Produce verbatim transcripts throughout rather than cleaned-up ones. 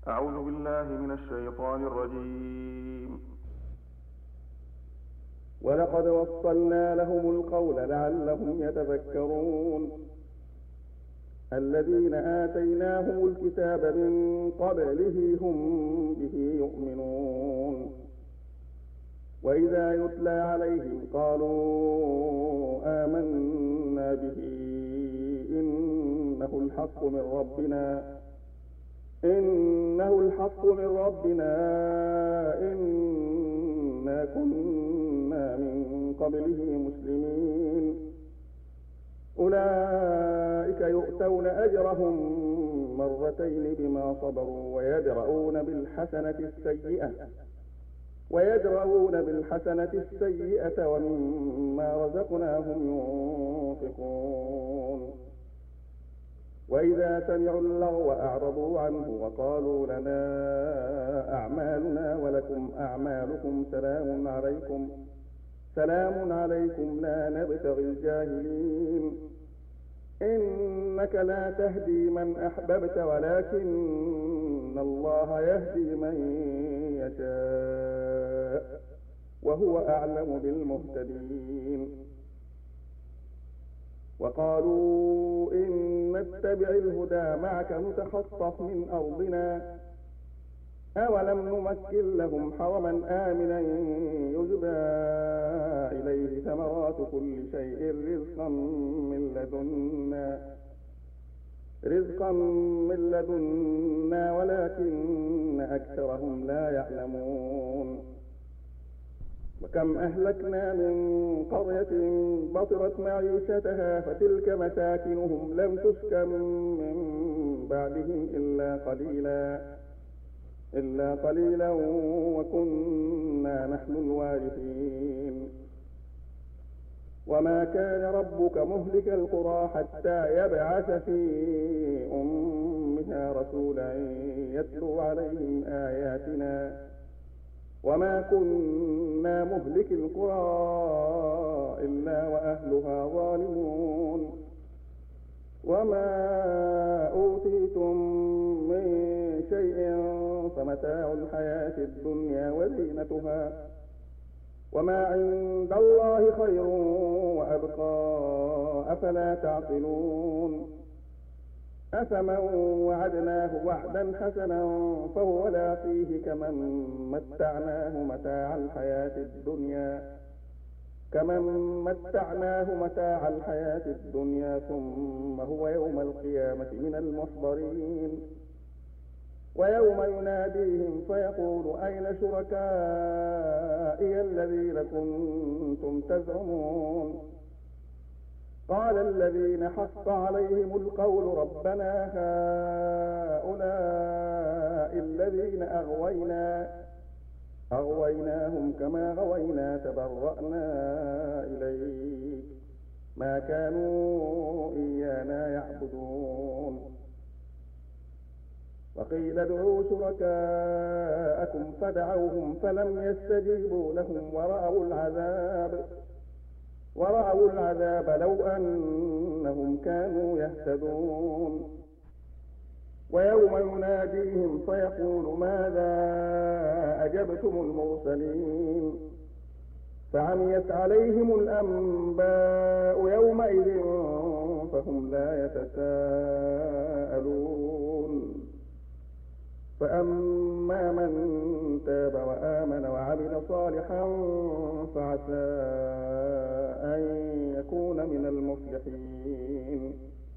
أعوذ بالله من الشيطان الرجيم. ولقد وصلنا لهم القول لعلهم يتذكرون الذين آتيناهم الكتاب من قبله هم به يؤمنون وإذا يتلى عليهم قالوا آمنا به إنه الحق من ربنا إنه الحق من ربنا إنا كنا من قبله مسلمين أولئك يؤتون أجرهم مرتين بما صبروا ويدرؤون بالحسنة السيئة ويدرؤون بالحسنة السيئة ومما رزقناهم ينفقون وإذا سمعوا اللغو أعرضوا عنه وقالوا لنا أعمالنا ولكم أعمالكم سلام عليكم سلام عليكم لا نبتغي الجاهلين إنك لا تهدي من أحببت ولكن الله يهدي من يشاء وهو أعلم بالمهتدين وقالوا إن نتبع الهدى معك نتخطف من أرضنا أولم نمكن لهم حرما آمنا يجبى إليه ثمرات كل شيء رزقا من لدنا رزقا من لدنا ولكن أكثرهم لا يعلمون وكم أهلكنا من قرية بطرت معيشتها فتلك مساكنهم لم تسكن من بعدهم إلا قليلا إلا قليلا وكنا نحن الوارثين وما كان ربك مهلك القرى حتى يبعث في أمها رسولا يتلو عليهم آياتنا وما كنا مهلك القرى إلا وأهلها ظالمون وما أوتيتم من شيء فمتاع الحياة الدنيا وزينتها وما عند الله خير وأبقى أفلا تعقلون أفمن وعدناه وعدا حسنا فهو لاقيه كمن متعناه متاع الحياة الدنيا كمن متعناه متاع الحياة الدنيا ثم هو يوم القيامة من المحضرين ويوم يناديهم فيقول أين شركائي الذين كنتم تزعمون قال الذين حق عليهم القول ربنا هؤلاء الذين أغوينا أغويناهم كما غوينا تبرأنا إليك ما كانوا إيانا يعبدون وقيل ادعوا شركاءكم فدعوهم فلم يستجيبوا لهم ورأوا العذاب ورأوا العذاب لو أنهم كانوا يهتدون ويوم يناديهم فيقول ماذا أجبتم المرسلين فعميت عليهم الأنباء يومئذ فهم لا يتساءلون فأما من تاب وآمن وعمل صالحا فعسى أن يكون من المفلحين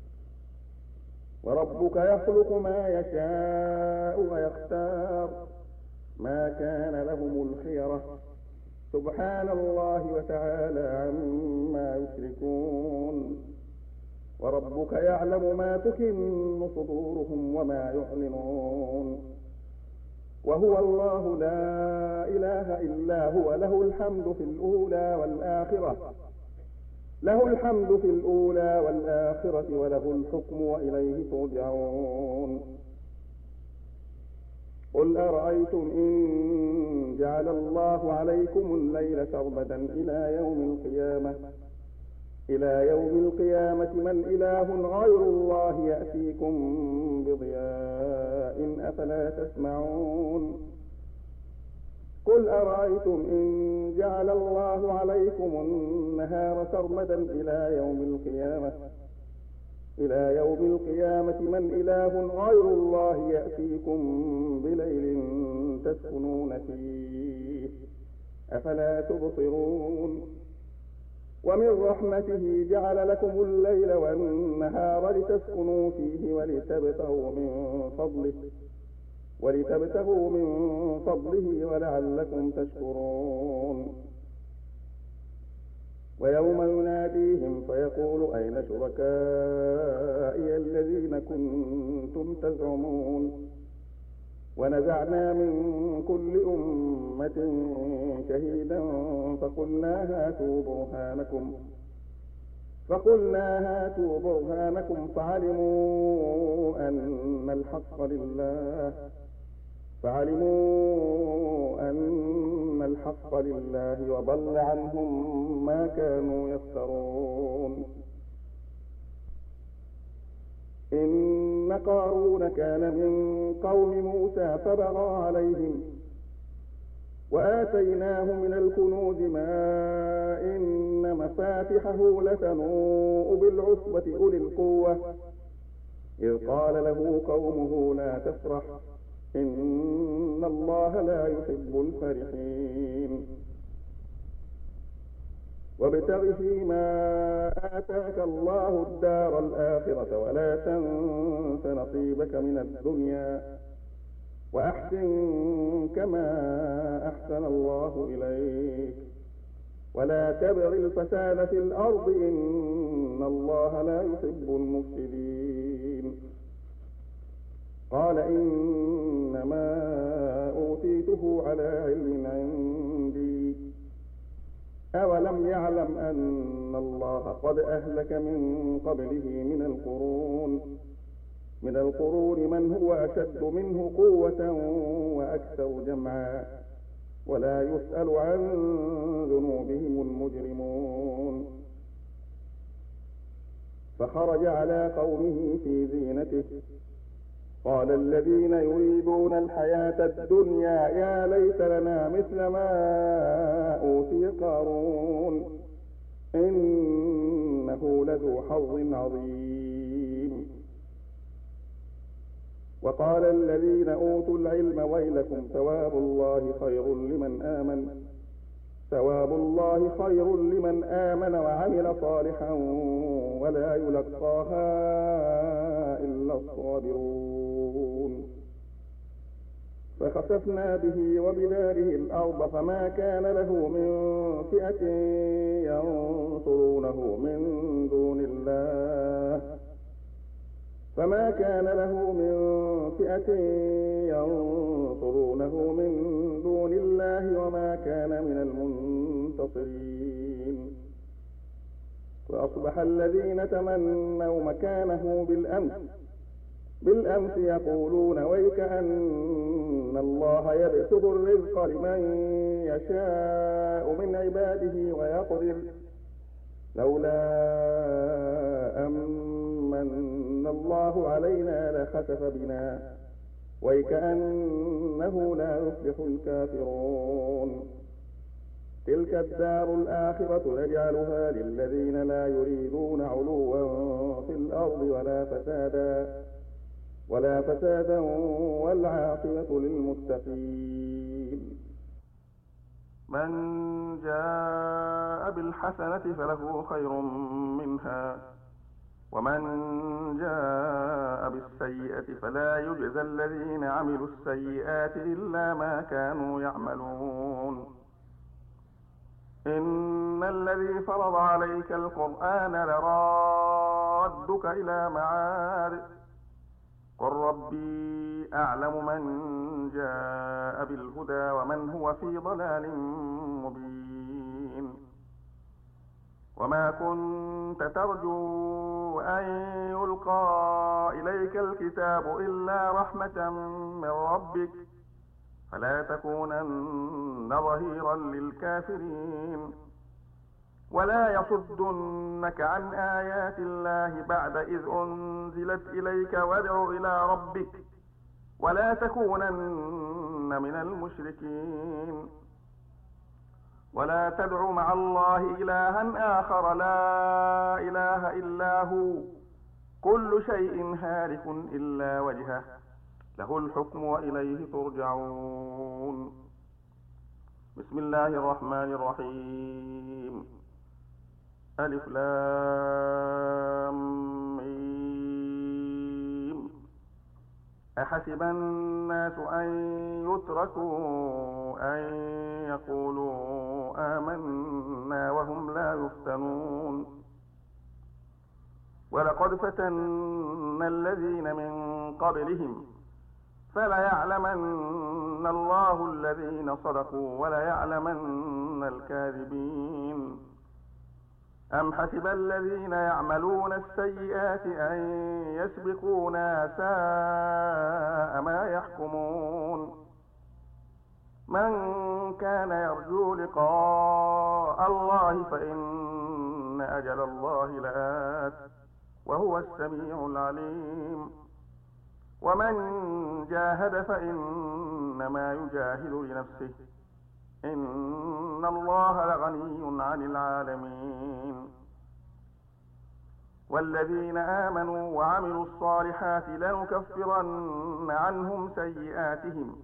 وربك يخلق ما يشاء ويختار ما كان لهم الخيرة سبحان الله وتعالى عما يشركون وربك يعلم ما تكن صدورهم وما يعلنون وهو الله لا إله إلا هو له الحمد في الأولى والآخرة له الحمد في الأولى والآخرة وله الحكم وإليه ترجعون قل أرأيتم إن جعل الله عليكم الليل سرمدا إلى يوم القيامة إلى يوم القيامة من إله غير الله يأتيكم بضياء أفلا تسمعون قل أرأيتم إن جعل الله عليكم النهار سرمدا إلى يوم القيامة إلى يوم القيامة من إله غير الله يأتيكم بليل تسكنون فيه أفلا تبصرون ومن رحمته جعل لكم الليل والنهار لتسكنوا فيه ولتبتغوا من فضله ولتبتغوا من فضله ولعلكم تشكرون ويوم يناديهم فيقول أين شركائي الذين كنتم تزعمون ونزعنا من كل أمة شهيدا فقلنا هاتوا برهانكم فقلنا هاتوا برهانكم فعلموا أن الحق لله فعلموا أن الحق لله وضل عنهم ما كانوا يفترون إن قارون كان من قوم موسى فبغى عليهم وآتيناه من الكنوز ما إن مفاتحه لتنوء بالعصبة أولي القوة إذ قال له قومه لا تفرح إن الله لا يحب الفرحين وابتغ فيما آتاك الله الدار الآخرة ولا تنس نصيبك من الدنيا وأحسن كما أحسن الله إليك ولا تبغ الفساد في الأرض إن الله لا يحب المفسدين قال إنما أوتيته على علم عندي أولم يعلم أن الله قد أهلك من قبله من القرون من القرون من هو أشد منه قوة وأكثر جمعا ولا يسأل عن ذنوبهم المجرمون فخرج على قومه في زينته قال الذين يريدون الحياة الدنيا يا ليت لنا مثل ما أوتي قارون إنه لذو حظ عظيم وقال الذين أوتوا العلم ويلكم ثواب الله خير لمن آمن ثواب الله خير لمن آمن وعمل صالحا ولا يلقاها إلا الصابرون فخسفنا به وبداره الأرض فما كان له من فئة ينصرونه من دون الله فما كان له من فئة ينصرونه من دون الله وما كان من المنتصرين فأصبح الذين تمنوا مكانه بالأمس بالأمس يقولون ويك أن الله يبسط الرزق لمن يشاء من عباده ويقدر لولا أمن الله علينا لخسف بنا ويكأنه لا يفلح الكافرون تلك الدار الآخرة نجعلها للذين لا يريدون علوا في الأرض ولا فسادا ولا فسادا والعاقبة للمتقين من جاء بالحسنة فله خير منها ومن جاء بالسيئة فلا يجزى الذين عملوا السيئات إلا ما كانوا يعملون إن الذي فرض عليك القرآن لرادك إلى معاد قل ربي أعلم من جاء بالهدى ومن هو في ضلال مبين وما كنت ترجو أن يلقى إليك الكتاب إلا رحمة من ربك فلا تكونن ظهيرا للكافرين ولا يصدنك عن آيات الله بعد إذ أنزلت إليك وادع إلى ربك ولا تكونن من المشركين ولا تدع مع الله إلها آخر لا إله إلا هو كل شيء هالك إلا وجهه له الحكم وإليه ترجعون. بسم الله الرحمن الرحيم. ألف لام ميم. أحسب الناس أن يتركوا أن يقولوا آمنا وهم لا يفتنون ولقد فتنا الذين من قبلهم فليعلمن الله الذين صدقوا وليعلمن الكاذبين. أم حسب الذين يعملون السيئات أن يسبقونا ساء ما يحكمون. من كان يرجو لقاء الله فإن أجل الله لآت وهو السميع العليم. ومن جاهد فإنما يجاهد لنفسه إن الله لغني عن العالمين. والذين آمنوا وعملوا الصالحات لنكفرن عنهم سيئاتهم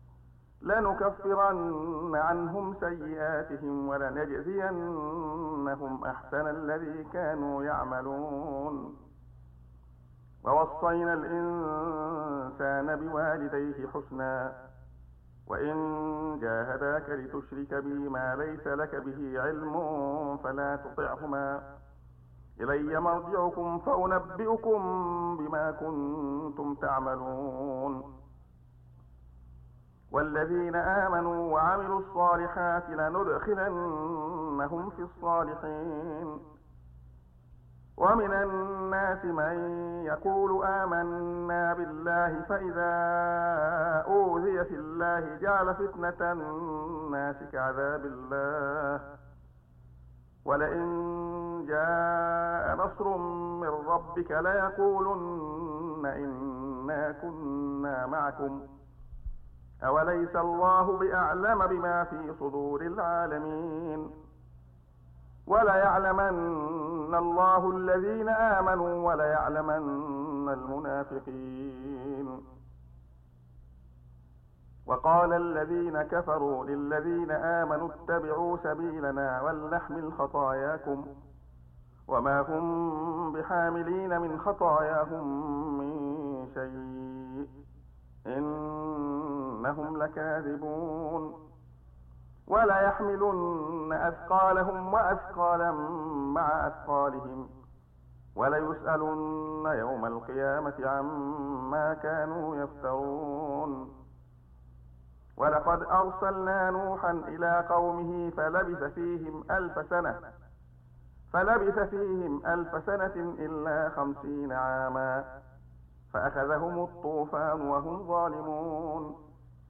لنكفرن عنهم سيئاتهم ولنجزينهم أحسن الذي كانوا يعملون. ووصينا الإنسان بوالديه حسنا وإن جاهداك لتشرك بي ما ليس لك به علم فلا تطعهما إلي مرجعكم فأنبئكم بما كنتم تعملون. والذين آمنوا وعملوا الصالحات لندخلنهم في الصالحين. ومن الناس من يقول آمنا بالله فإذا أوذي في الله جعل فتنة الناس كعذاب الله ولئن جاء نصر من ربك ليقولن إنا كنا معكم أوليس الله بأعلم بما في صدور العالمين. وليعلمن الله الذين آمنوا وليعلمن المنافقين. وقال الذين كفروا للذين آمنوا اتبعوا سبيلنا ولنحمل خطاياكم وما هم بحاملين من خطاياهم من شيء إنهم لكاذبون. وليحملن أثقالهم وأثقالا مع أثقالهم وليسألن يوم القيامة عما كانوا يفترون. ولقد أرسلنا نوحا إلى قومه فلبث فيهم ألف سنة فلبث فيهم ألف سنة إلا خمسين عاما فأخذهم الطوفان وهم ظالمون.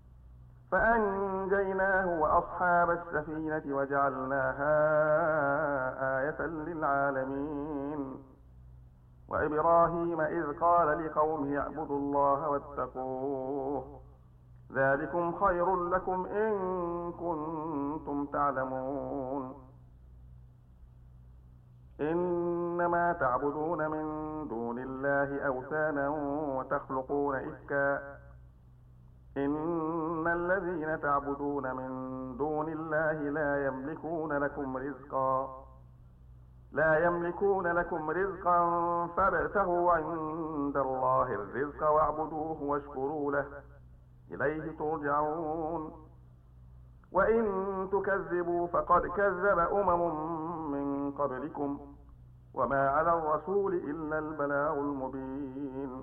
فأنجيناه وأصحاب السفينة وجعلناها آية للعالمين. وإبراهيم إذ قال لقومه اعبدوا الله واتقوه ذلكم خير لكم إن كنتم تعلمون. إنما تعبدون من دون الله أوثانا وتخلقون إفكا إن الذين تعبدون من دون الله لا يملكون لكم رزقا لا يملكون لكم رزقا فابتغوا عند الله الرزق واعبدوه واشكروا له إليه ترجعون. وإن تكذبوا فقد كذب أمم من قبلكم وما على الرسول إلا البلاغ المبين.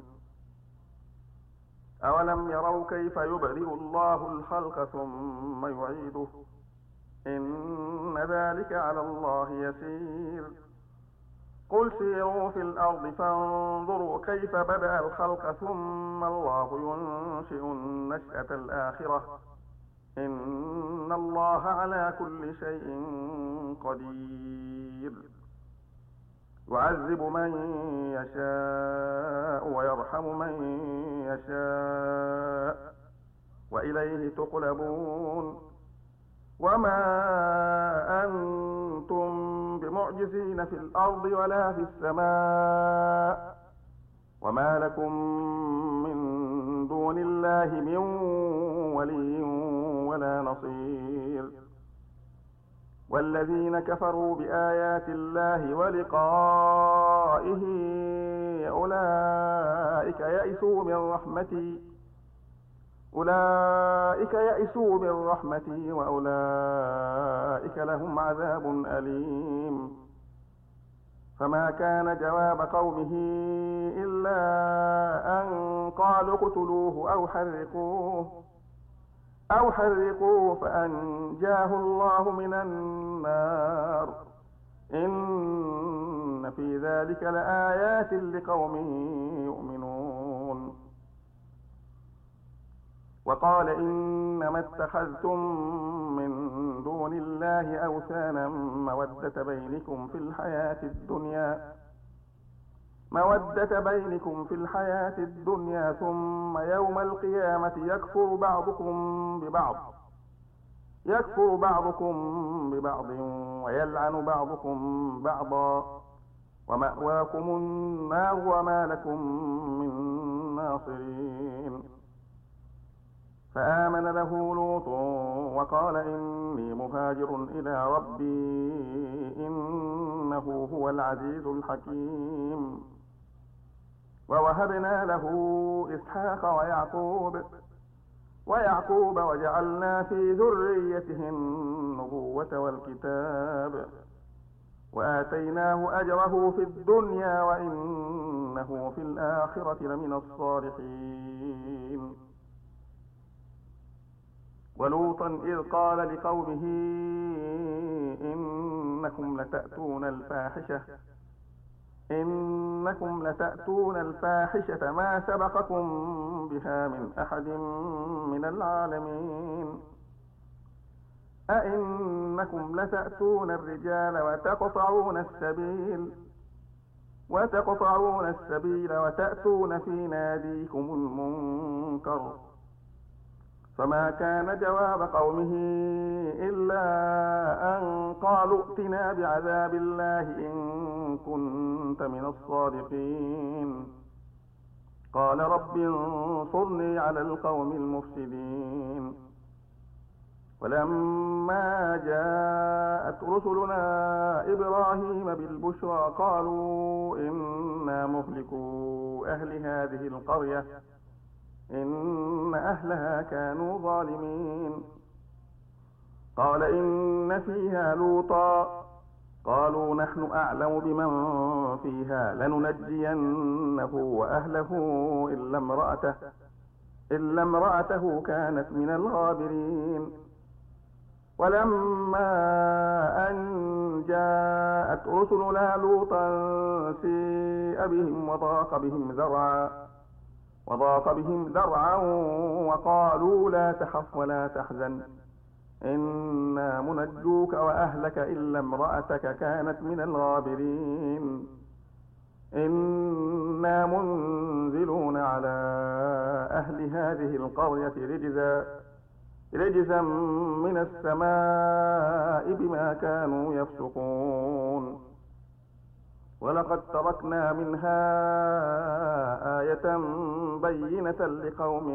أولم يروا كيف يبدئ الله الخلق ثم يعيده إن ذلك على الله يسير. قل سيروا في الأرض فانظروا كيف بدأ الخلق ثم الله ينشئ النشأة الآخرة إن الله على كل شيء قدير. يعذب من يشاء ويرحم من يشاء وإليه تقلبون وما أنتم بمعجزين في الأرض ولا في السماء وما لكم من دون الله من ولي ولا نصير والذين كفروا بآيات الله ولقائه أولئك يئسوا من رحمتي أولئك يئسوا من رحمتي وأولئك لهم عذاب أليم فما كان جواب قومه إلا أن قالوا اقتلوه أو حرقوه أو حرقوه فأنجاه الله من النار إن في ذلك لآيات لقوم يؤمنون وقال إنما اتخذتم من دون الله أوثانا مودة بينكم في الحياة الدنيا مودة بينكم في الحياة الدنيا ثم يوم القيامة يكفر بعضكم ببعض يكفر بعضكم ببعض ويلعن بعضكم بعضا ومأواكم النار وما لكم من ناصرين فآمن له لوط وقال إني مهاجر إلى ربي إنه هو العزيز الحكيم ووهبنا له إسحاق ويعقوب ويعقوب وجعلنا في ذريته النبوة والكتاب وآتيناه أجره في الدنيا وإنه في الآخرة لمن الصالحين ولوطا إذ قال لقومه إنكم لتأتون الفاحشة إنكم لتأتون الفاحشة ما سبقكم بها من أحد من العالمين أئنكم لتأتون الرجال وتقطعون السبيل وتقطعون السبيل وتأتون في ناديكم المنكر فما كان جواب قومه إلا أن قالوا ائتنا بعذاب الله إن كنت من الصادقين قال رب انصرني على القوم المفسدين ولما جاءت رسلنا إبراهيم بالبشرى قالوا إنا مهلكو أهل هذه القرية إن أهلها كانوا ظالمين قال إن فيها لوطا قالوا نحن أعلم بمن فيها لننجينه وأهله إلا امرأته إلا امرأته كانت من الغابرين ولما أن جاءت رسلنا لوطا سيء بهم وضاق بهم ذرعا وضاق بهم ذرعا وقالوا لا تخف ولا تحزن إنا منجوك وأهلك إلا امرأتك كانت من الغابرين إنا منزلون على أهل هذه القرية رجزا رجزا من السماء بما كانوا يفسقون ولقد تركنا منها آية بينة لقوم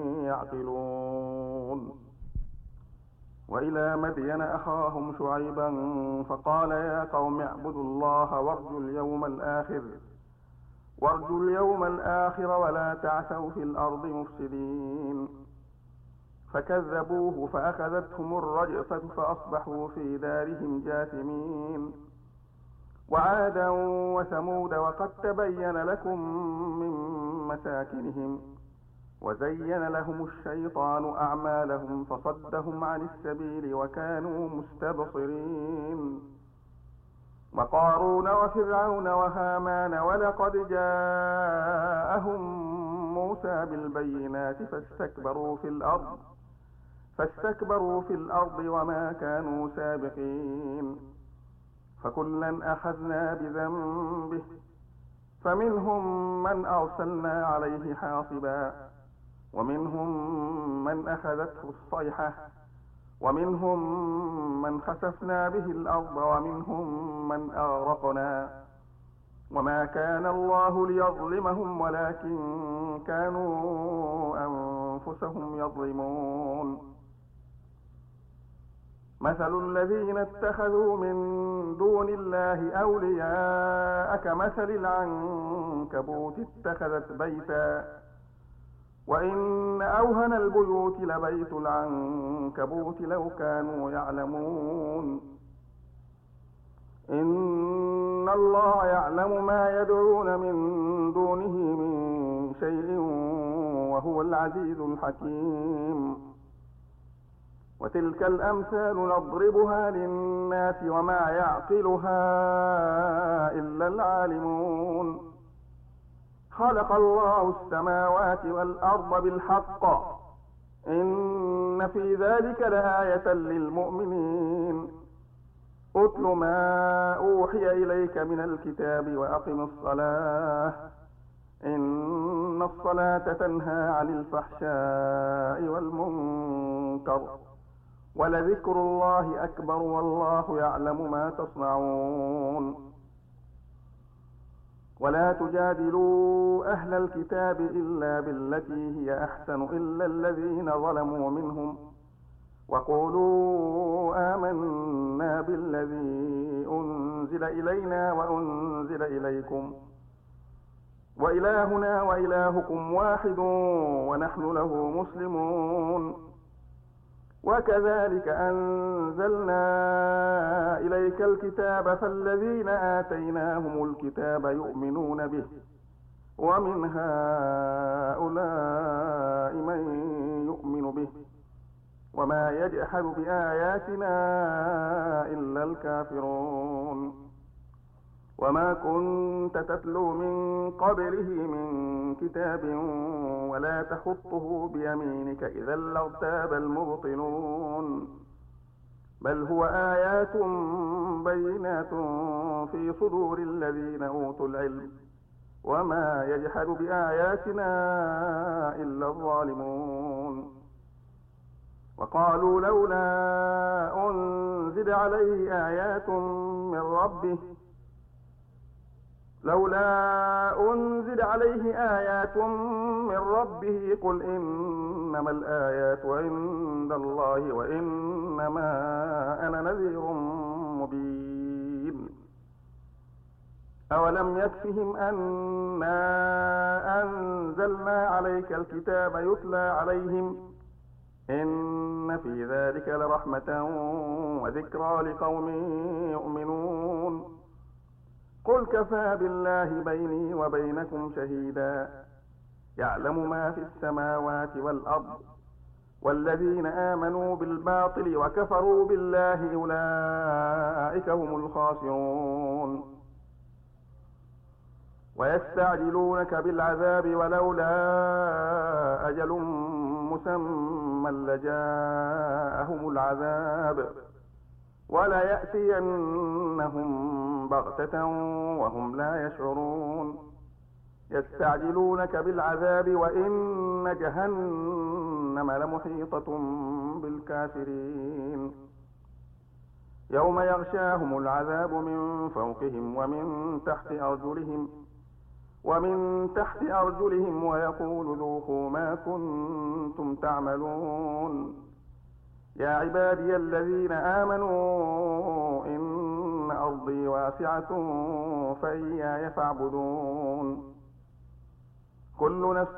يعقلون وإلى مدين أخاهم شعيبا فقال يا قوم اعبدوا الله وارجوا اليوم الآخر وارجوا اليوم الآخر ولا تعثوا في الأرض مفسدين فكذبوه فأخذتهم الرجفة فأصبحوا في دارهم جاثمين وعادا وثمود وقد تبين لكم من مساكنهم وزين لهم الشيطان أعمالهم فصدهم عن السبيل وكانوا مستبصرين وقارون وفرعون وهامان ولقد جاءهم موسى بالبينات فاستكبروا في الأرض فاستكبروا في الأرض وما كانوا سابقين فكلا أخذنا بذنبه فمنهم من أرسلنا عليه حاصبا ومنهم من أخذته الصيحة ومنهم من خسفنا به الأرض ومنهم من أغرقنا وما كان الله ليظلمهم ولكن كانوا أنفسهم يظلمون مثل الذين اتخذوا من دون الله أولياء كمثل العنكبوت اتخذت بيتا وإن أوهن البيوت لبيت العنكبوت لو كانوا يعلمون إن الله يعلم ما يدعون من دونه من شيء وهو العزيز الحكيم وتلك الأمثال نضربها للناس وما يعقلها إلا العالمون خلق الله السماوات والأرض بالحق إن في ذلك لآية للمؤمنين أتل ما أوحي إليك من الكتاب وأقم الصلاة إن الصلاة تنهى عن الفحشاء والمنكر ولذكر الله أكبر والله يعلم ما تصنعون ولا تجادلوا أهل الكتاب إلا بالتي هي أحسن إلا الذين ظلموا منهم وقولوا آمنا بالذي أنزل إلينا وأنزل إليكم وإلهنا وإلهكم واحد ونحن له مسلمون وكذلك أنزلنا إليك الكتاب فالذين آتيناهم الكتاب يؤمنون به ومن هؤلاء من يؤمن به وما يجحد بآياتنا إلا الكافرون وما كنت تتلو من قبله من كتاب ولا تخطه بيمينك إذا لارتاب المبطلون بل هو آيات بينات في صدور الذين أوتوا العلم وما يجحد بآياتنا إلا الظالمون وقالوا لولا أنزل عليه آيات من ربه لولا أنزل عليه آيات من ربه قل إنما الآيات عند الله وإنما أنا نذير مبين أولم يكفهم أنا أنزلنا عليك الكتاب يتلى عليهم إن في ذلك لرحمة وذكرى لقوم يؤمنون قل كفى بالله بيني وبينكم شهيدا يعلم ما في السماوات والأرض والذين آمنوا بالباطل وكفروا بالله أولئك هم الخاسرون ويستعجلونك بالعذاب ولولا أجل مسمى لجاءهم العذاب وليأتينهم بغتة وهم لا يشعرون يستعجلونك بالعذاب وإن جهنم لمحيطة بالكافرين يوم يغشاهم العذاب من فوقهم ومن تحت أرجلهم ومن تحت أرجلهم ويقول ذوقوا ما كنتم تعملون يا عبادي الذين آمنوا إن أرضي واسعة فإياي فاعبدون كل نفس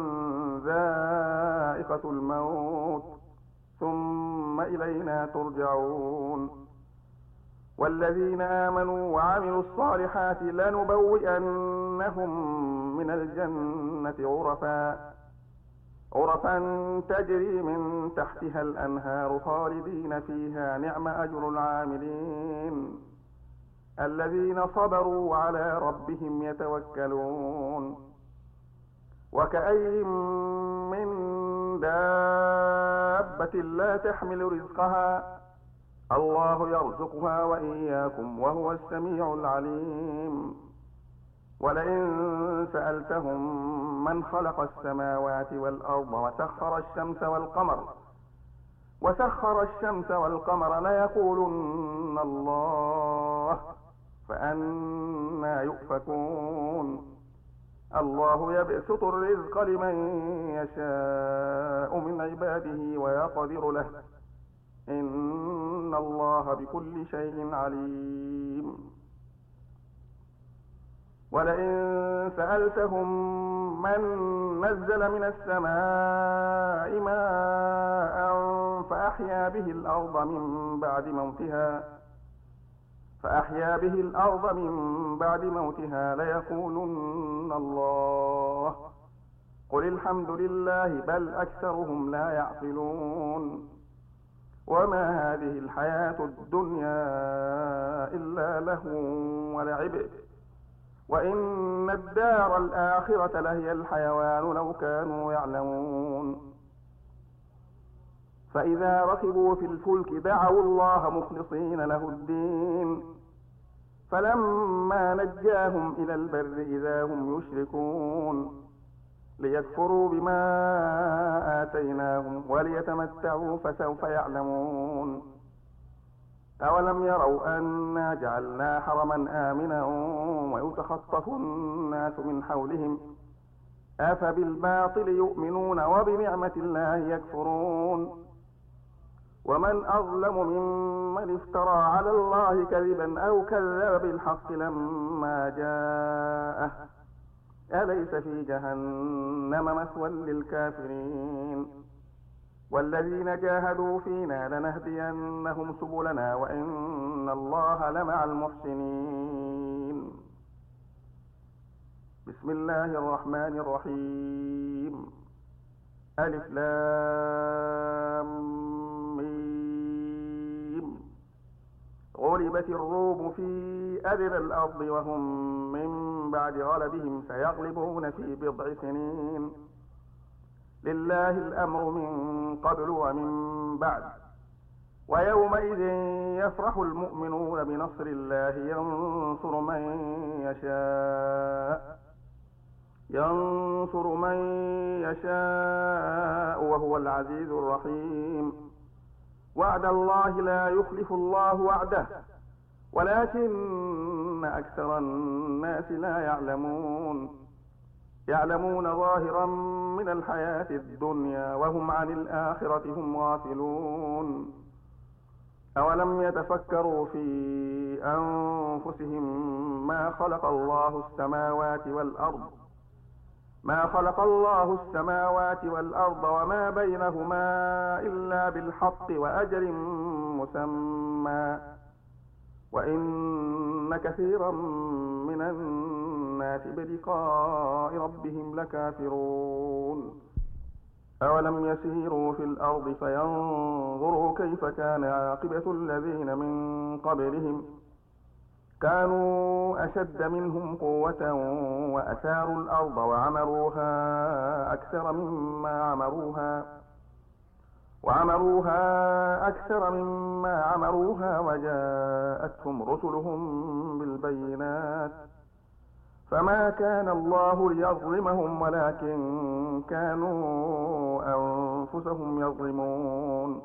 ذائقة الموت ثم إلينا ترجعون والذين آمنوا وعملوا الصالحات لنبوئنهم من الجنة غرفا غرفا تجري من تحتها الأنهار خالدين فيها نعم أجر العاملين الذين صبروا وعلى ربهم يتوكلون وكأي من دابة لا تحمل رزقها الله يرزقها وإياكم وهو السميع العليم ولئن سألتهم من خلق السماوات والأرض وسخر الشمس والقمر وسخر الشمس والقمر ليقولن الله فأنى يؤفكون الله يبسط الرزق لمن يشاء من عباده ويقدر له إن الله بكل شيء عليم ولئن سألتهم من نزل من السماء ماء فأحيا به الأرض من بعد موتها فأحيا به الأرض من بعد موتها ليقولن الله قل الحمد لله بل أكثرهم لا يعقلون وما هذه الحياة الدنيا إلا لهو ولعب وإن الدار الآخرة لهي الحيوان لو كانوا يعلمون فإذا ركبوا في الفلك دعوا الله مخلصين له الدين فلما نجاهم إلى البر إذا هم يشركون ليكفروا بما آتيناهم وليتمتعوا فسوف يعلمون أولم يروا أنا جعلنا حرما آمنا ويتخطف الناس من حولهم أفبالباطل يؤمنون وبنعمة الله يكفرون ومن أظلم ممن افترى على الله كذبا أو كذب بالحق لما جاءه أليس في جهنم مثوى للكافرين والذين جاهدوا فينا لنهدينهم سبلنا وإن الله لمع المحسنين بسم الله الرحمن الرحيم ألف لام ميم غلبت الروم في أدنى الأرض وهم من بعد غلبهم سيغلبون في بضع سنين لله الأمر من قبل ومن بعد ويومئذ يفرح المؤمنون بنصر الله ينصر من يشاء ينصر من يشاء وهو العزيز الرحيم وعد الله لا يخلف الله وعده ولكن أكثر الناس لا يعلمون يعلمون ظاهرا من الحياة الدنيا وهم عن الآخرة هم غافلون أولم يتفكروا في أنفسهم ما خلق الله السماوات والأرض ما خلق الله السماوات والأرض وما بينهما إلا بالحق وأجل مسمى وإن كثيرا من الناس بلقاء ربهم لكافرون أولم يسيروا في الأرض فينظروا كيف كان عاقبة الذين من قبلهم كانوا أشد منهم قوة وأثاروا الأرض وعمروها أكثر مما عمروها وعمروها أكثر مما عمروها وجاءتهم رسلهم بالبينات فما كان الله ليظلمهم ولكن كانوا أنفسهم يظلمون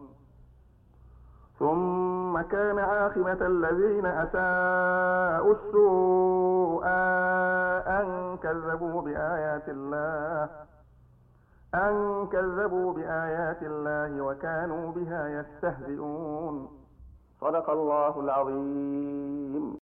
ثم كان عاقبة الذين أساءوا السوء أن كذبوا بآيات الله أن كذبوا بآيات الله وكانوا بها يستهزئون صدق الله العظيم.